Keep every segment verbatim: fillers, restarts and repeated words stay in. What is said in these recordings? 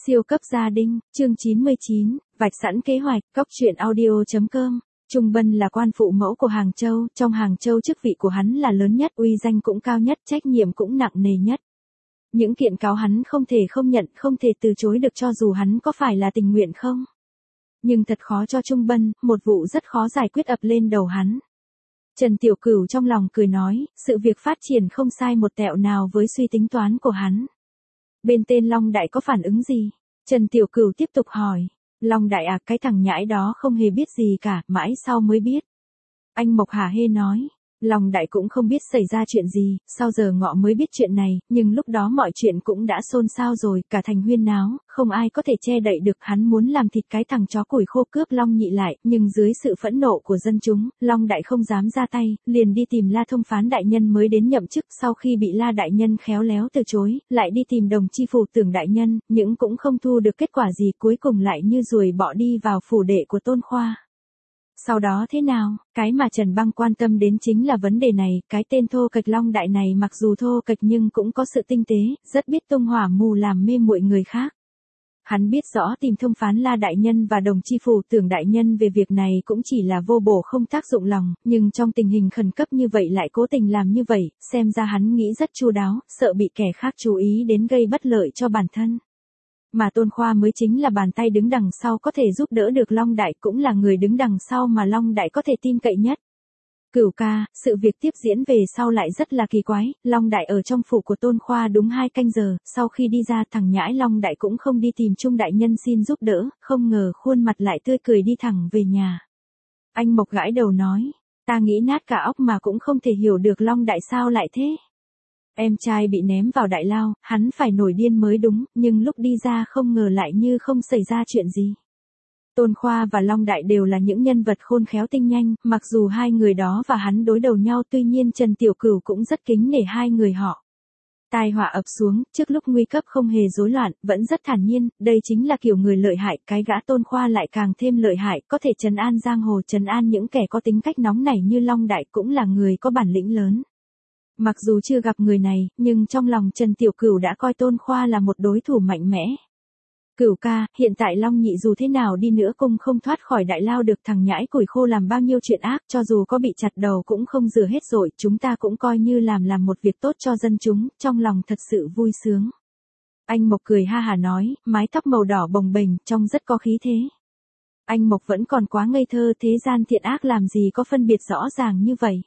Siêu cấp gia đình, chương chín mươi chín, vạch sẵn kế hoạch, cóc truyện audio chấm com. Trung Bân là quan phụ mẫu của Hàng Châu, trong Hàng Châu chức vị của hắn là lớn nhất, uy danh cũng cao nhất, trách nhiệm cũng nặng nề nhất. Những kiện cáo hắn không thể không nhận, không thể từ chối được cho dù hắn có phải là tình nguyện không. Nhưng thật khó cho Trung Bân, một vụ rất khó giải quyết ập lên đầu hắn. Trần Tiểu Cửu trong lòng cười nói, sự việc phát triển không sai một tẹo nào với suy tính toán của hắn. Bên tên Long Đại có phản ứng gì? Trần Tiểu Cửu tiếp tục hỏi. Long Đại à, cái thằng nhãi đó không hề biết gì cả, mãi sau mới biết. Anh Mộc hả hê nói. Long Đại cũng không biết xảy ra chuyện gì, sau giờ ngọ mới biết chuyện này, nhưng lúc đó mọi chuyện cũng đã xôn xao rồi, cả thành huyên náo, không ai có thể che đậy được. Hắn muốn làm thịt cái thằng chó củi khô cướp Long Nhị lại, nhưng dưới sự phẫn nộ của dân chúng, Long Đại không dám ra tay, liền đi tìm La Thông Phán đại nhân mới đến nhậm chức. Sau khi bị La đại nhân khéo léo từ chối, lại đi tìm Đồng Chi phủ Tưởng đại nhân, nhưng cũng không thu được kết quả gì, cuối cùng lại như ruồi bọ đi vào phủ đệ của Tôn Khoa. Sau đó thế nào? Cái mà Trần Băng quan tâm đến chính là vấn đề này, cái tên thô kệch Long Đại này mặc dù thô kệch nhưng cũng có sự tinh tế, rất biết tung hỏa mù làm mê muội người khác. Hắn biết rõ tìm Thông Phán La đại nhân và Đồng Chi phủ Tưởng đại nhân về việc này cũng chỉ là vô bổ không tác dụng lòng, nhưng trong tình hình khẩn cấp như vậy lại cố tình làm như vậy, xem ra hắn nghĩ rất chu đáo, sợ bị kẻ khác chú ý đến gây bất lợi cho bản thân. Mà Tôn Khoa mới chính là bàn tay đứng đằng sau có thể giúp đỡ được Long Đại, cũng là người đứng đằng sau mà Long Đại có thể tin cậy nhất. Cửu ca, sự việc tiếp diễn về sau lại rất là kỳ quái, Long Đại ở trong phủ của Tôn Khoa đúng hai canh giờ, sau khi đi ra thằng nhãi Long Đại cũng không đi tìm Trung đại nhân xin giúp đỡ, không ngờ khuôn mặt lại tươi cười đi thẳng về nhà. Anh Mộc gãi đầu nói, ta nghĩ nát cả óc mà cũng không thể hiểu được Long Đại sao lại thế. Em trai bị ném vào đại lao, hắn phải nổi điên mới đúng, nhưng lúc đi ra không ngờ lại như không xảy ra chuyện gì. Tôn Khoa và Long Đại đều là những nhân vật khôn khéo tinh nhanh, mặc dù hai người đó và hắn đối đầu nhau, tuy nhiên Trần Tiểu Cửu cũng rất kính nể hai người họ. Tai họa ập xuống, trước lúc nguy cấp không hề rối loạn, vẫn rất thản nhiên, đây chính là kiểu người lợi hại, cái gã Tôn Khoa lại càng thêm lợi hại, có thể trấn an giang hồ, trấn an những kẻ có tính cách nóng nảy như Long Đại, cũng là người có bản lĩnh lớn. Mặc dù chưa gặp người này, nhưng trong lòng Trần Tiểu Cửu đã coi Tôn Khoa là một đối thủ mạnh mẽ. Cửu ca, hiện tại Long Nhị dù thế nào đi nữa cũng không thoát khỏi đại lao được, thằng nhãi củi khô làm bao nhiêu chuyện ác, cho dù có bị chặt đầu cũng không rửa hết rồi, chúng ta cũng coi như làm làm một việc tốt cho dân chúng, trong lòng thật sự vui sướng. Anh Mộc cười ha hà nói, mái tóc màu đỏ bồng bềnh, trông rất có khí thế. Anh Mộc vẫn còn quá ngây thơ, thế gian thiện ác làm gì có phân biệt rõ ràng như vậy.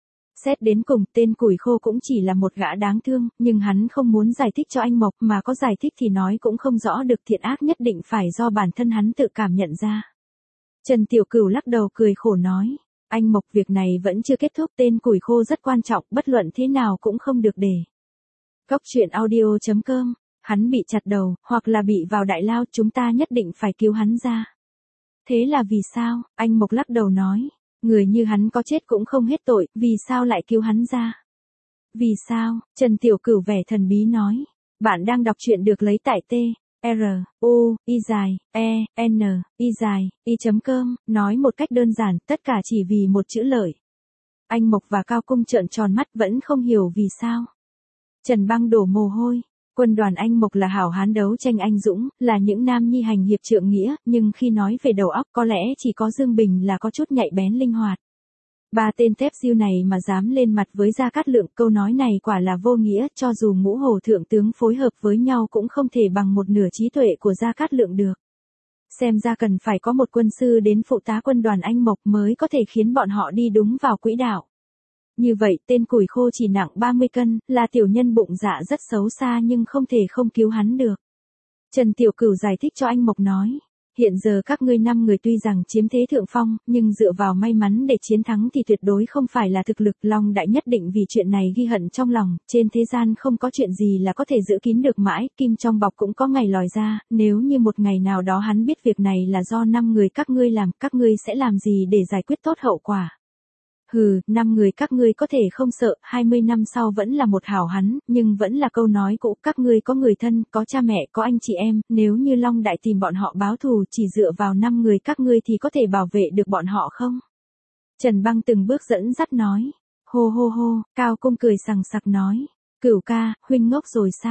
Xét đến cùng, tên củi khô cũng chỉ là một gã đáng thương, nhưng hắn không muốn giải thích cho anh Mộc, mà có giải thích thì nói cũng không rõ được, thiện ác nhất định phải do bản thân hắn tự cảm nhận ra. Trần Tiểu Cửu lắc đầu cười khổ nói, anh Mộc, việc này vẫn chưa kết thúc, tên củi khô rất quan trọng, bất luận thế nào cũng không được để. Cóc truyện audio chấm com, hắn bị chặt đầu, hoặc là bị vào đại lao, chúng ta nhất định phải cứu hắn ra. Thế là vì sao? Anh Mộc lắc đầu nói. Người như hắn có chết cũng không hết tội, vì sao lại cứu hắn ra? Vì sao? Trần Tiểu Cửu vẻ thần bí nói. Bạn đang đọc truyện được lấy tại T, R, U, I dài, E, N, I dài, I chấm com, nói một cách đơn giản, tất cả chỉ vì một chữ lợi. Anh Mộc và Cao Cung trợn tròn mắt vẫn không hiểu vì sao. Trần Băng đổ mồ hôi. Quân đoàn anh Mộc là hảo hán đấu tranh anh dũng, là những nam nhi hành hiệp trượng nghĩa, nhưng khi nói về đầu óc có lẽ chỉ có Dương Bình là có chút nhạy bén linh hoạt. Ba tên tép diêu này mà dám lên mặt với Gia Cát Lượng, câu nói này quả là vô nghĩa, cho dù ngũ hồ thượng tướng phối hợp với nhau cũng không thể bằng một nửa trí tuệ của Gia Cát Lượng được. Xem ra cần phải có một quân sư đến phụ tá quân đoàn anh Mộc mới có thể khiến bọn họ đi đúng vào quỹ đạo. Như vậy, tên củi khô chỉ nặng ba mươi cân, là tiểu nhân bụng dạ rất xấu xa nhưng không thể không cứu hắn được. Trần Tiểu Cửu giải thích cho anh Mộc nói, hiện giờ các ngươi năm người tuy rằng chiếm thế thượng phong, nhưng dựa vào may mắn để chiến thắng thì tuyệt đối không phải là thực lực. Long Đại nhất định vì chuyện này ghi hận trong lòng, trên thế gian không có chuyện gì là có thể giữ kín được mãi, kim trong bọc cũng có ngày lòi ra, nếu như một ngày nào đó hắn biết việc này là do năm người các ngươi làm, các ngươi sẽ làm gì để giải quyết tốt hậu quả? Hừ, năm người các ngươi có thể không sợ, hai mươi năm sau vẫn là một hảo hán, nhưng vẫn là câu nói cũ, các ngươi có người thân, có cha mẹ, có anh chị em, nếu như Long Đại tìm bọn họ báo thù, chỉ dựa vào năm người các ngươi thì có thể bảo vệ được bọn họ không? Trần Băng từng bước dẫn dắt nói. Hô hô hô, Cao Cung cười sằng sặc nói. Cửu ca, huynh ngốc rồi sao?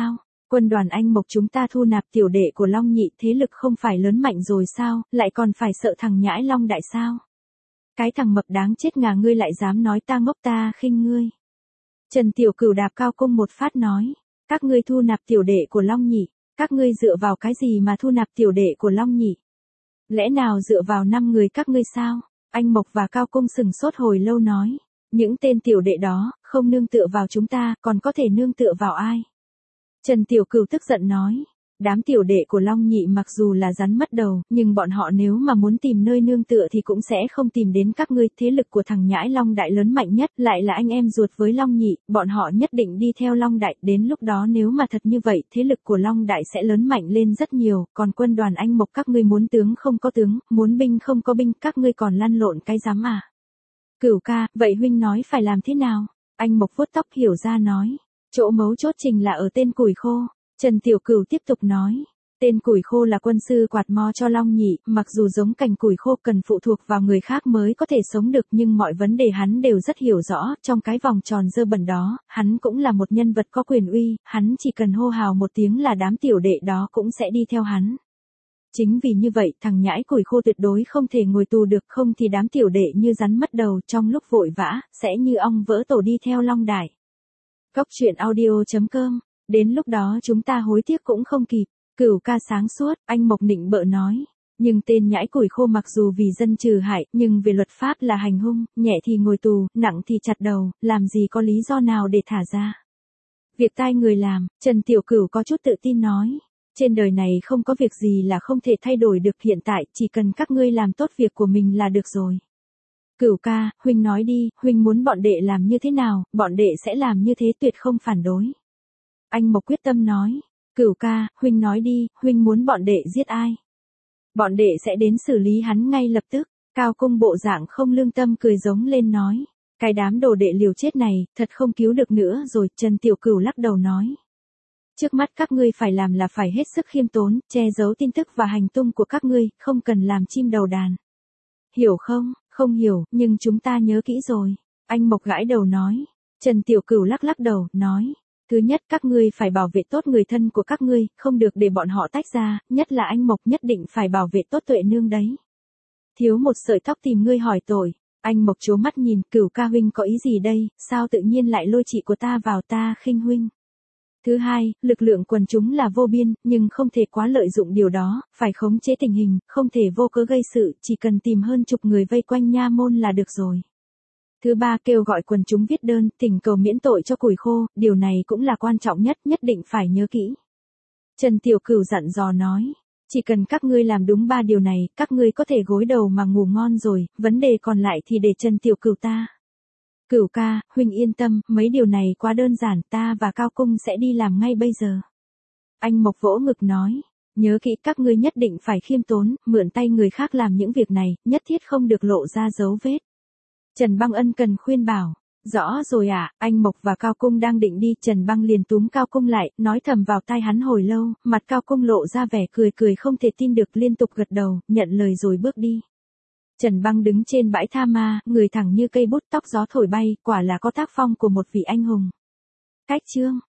Quân đoàn Anh Mộc chúng ta thu nạp tiểu đệ của Long Nhị thế lực không phải lớn mạnh rồi sao, lại còn phải sợ thằng nhãi Long Đại sao? Cái thằng mập đáng chết ngà ngươi lại dám nói ta ngốc ta khinh ngươi. Trần Tiểu Cửu đạp cao cung một phát nói, các ngươi thu nạp tiểu đệ của Long Nhị, các ngươi dựa vào cái gì mà thu nạp tiểu đệ của Long Nhị? Lẽ nào dựa vào năm người các ngươi sao? Anh Mộc và Cao Cung sừng sốt hồi lâu nói, những tên tiểu đệ đó, không nương tựa vào chúng ta, còn có thể nương tựa vào ai? Trần Tiểu Cửu tức giận nói, đám tiểu đệ của Long Nhị mặc dù là rắn mất đầu, nhưng bọn họ nếu mà muốn tìm nơi nương tựa thì cũng sẽ không tìm đến các ngươi, thế lực của thằng nhãi Long Đại lớn mạnh nhất, lại là anh em ruột với Long Nhị, bọn họ nhất định đi theo Long Đại, đến lúc đó nếu mà thật như vậy, thế lực của Long Đại sẽ lớn mạnh lên rất nhiều, còn quân đoàn Anh Mộc các ngươi muốn tướng không có tướng, muốn binh không có binh, các ngươi còn lăn lộn cái dám à? Cửu ca, vậy huynh nói phải làm thế nào? Anh Mộc vuốt tóc hiểu ra nói, chỗ mấu chốt trình là ở tên củi khô. Trần Tiểu Cửu tiếp tục nói, tên củi khô là quân sư quạt mo cho Long Nhị, mặc dù giống cành củi khô cần phụ thuộc vào người khác mới có thể sống được nhưng mọi vấn đề hắn đều rất hiểu rõ, trong cái vòng tròn dơ bẩn đó, hắn cũng là một nhân vật có quyền uy, hắn chỉ cần hô hào một tiếng là đám tiểu đệ đó cũng sẽ đi theo hắn. Chính vì như vậy thằng nhãi củi khô tuyệt đối không thể ngồi tù được, không thì đám tiểu đệ như rắn mất đầu trong lúc vội vã, sẽ như ong vỡ tổ đi theo Long Đại. Cốc truyện audio chấm com. Đến lúc đó chúng ta hối tiếc cũng không kịp. Cửu ca sáng suốt, anh Mộc nịnh bợ nói. Nhưng tên nhãi củi khô mặc dù vì dân trừ hại, nhưng về luật pháp là hành hung, nhẹ thì ngồi tù, nặng thì chặt đầu, làm gì có lý do nào để thả ra. Việc tai người làm, Trần Tiểu Cửu có chút tự tin nói. Trên đời này không có việc gì là không thể thay đổi được, hiện tại chỉ cần các ngươi làm tốt việc của mình là được rồi. Cửu ca, huynh nói đi, huynh muốn bọn đệ làm như thế nào, bọn đệ sẽ làm như thế, tuyệt không phản đối. Anh Mộc quyết tâm nói, Cửu ca, huynh nói đi, huynh muốn bọn đệ giết ai? Bọn đệ sẽ đến xử lý hắn ngay lập tức. Cao Cung bộ dạng không lương tâm cười giống lên nói, cái đám đồ đệ liều chết này, thật không cứu được nữa rồi. Trần Tiểu Cửu lắc đầu nói, trước mắt các ngươi phải làm là phải hết sức khiêm tốn, che giấu tin tức và hành tung của các ngươi, không cần làm chim đầu đàn. Hiểu không? Không hiểu, nhưng chúng ta nhớ kỹ rồi. Anh Mộc gãi đầu nói. Trần Tiểu Cửu lắc lắc đầu, nói. Thứ nhất, các ngươi phải bảo vệ tốt người thân của các ngươi, không được để bọn họ tách ra, nhất là anh Mộc nhất định phải bảo vệ tốt Tuệ Nương đấy. Thiếu một sợi tóc tìm ngươi hỏi tội. Anh Mộc trố mắt nhìn, Cửu ca huynh có ý gì đây, sao tự nhiên lại lôi chị của ta vào, ta khinh huynh. Thứ hai, lực lượng quần chúng là vô biên, nhưng không thể quá lợi dụng điều đó, phải khống chế tình hình, không thể vô cớ gây sự, chỉ cần tìm hơn chục người vây quanh nha môn là được rồi. Thứ ba, kêu gọi quần chúng viết đơn, thỉnh cầu miễn tội cho củi khô, điều này cũng là quan trọng nhất, nhất định phải nhớ kỹ. Trần Tiểu Cửu dặn dò nói, chỉ cần các ngươi làm đúng ba điều này, các ngươi có thể gối đầu mà ngủ ngon rồi, vấn đề còn lại thì để Trần Tiểu Cửu ta. Cửu ca, huynh yên tâm, mấy điều này quá đơn giản, ta và Cao Cung sẽ đi làm ngay bây giờ. Anh Mộc vỗ ngực nói, nhớ kỹ các ngươi nhất định phải khiêm tốn, mượn tay người khác làm những việc này, nhất thiết không được lộ ra dấu vết. Trần Băng ân cần khuyên bảo, rõ rồi ạ, à, anh Mộc và Cao Cung đang định đi, Trần Băng liền túm Cao Cung lại, nói thầm vào tai hắn hồi lâu, mặt Cao Cung lộ ra vẻ cười cười không thể tin được, liên tục gật đầu, nhận lời rồi bước đi. Trần Băng đứng trên bãi tha ma, người thẳng như cây bút, tóc gió thổi bay, quả là có tác phong của một vị anh hùng. Cách chương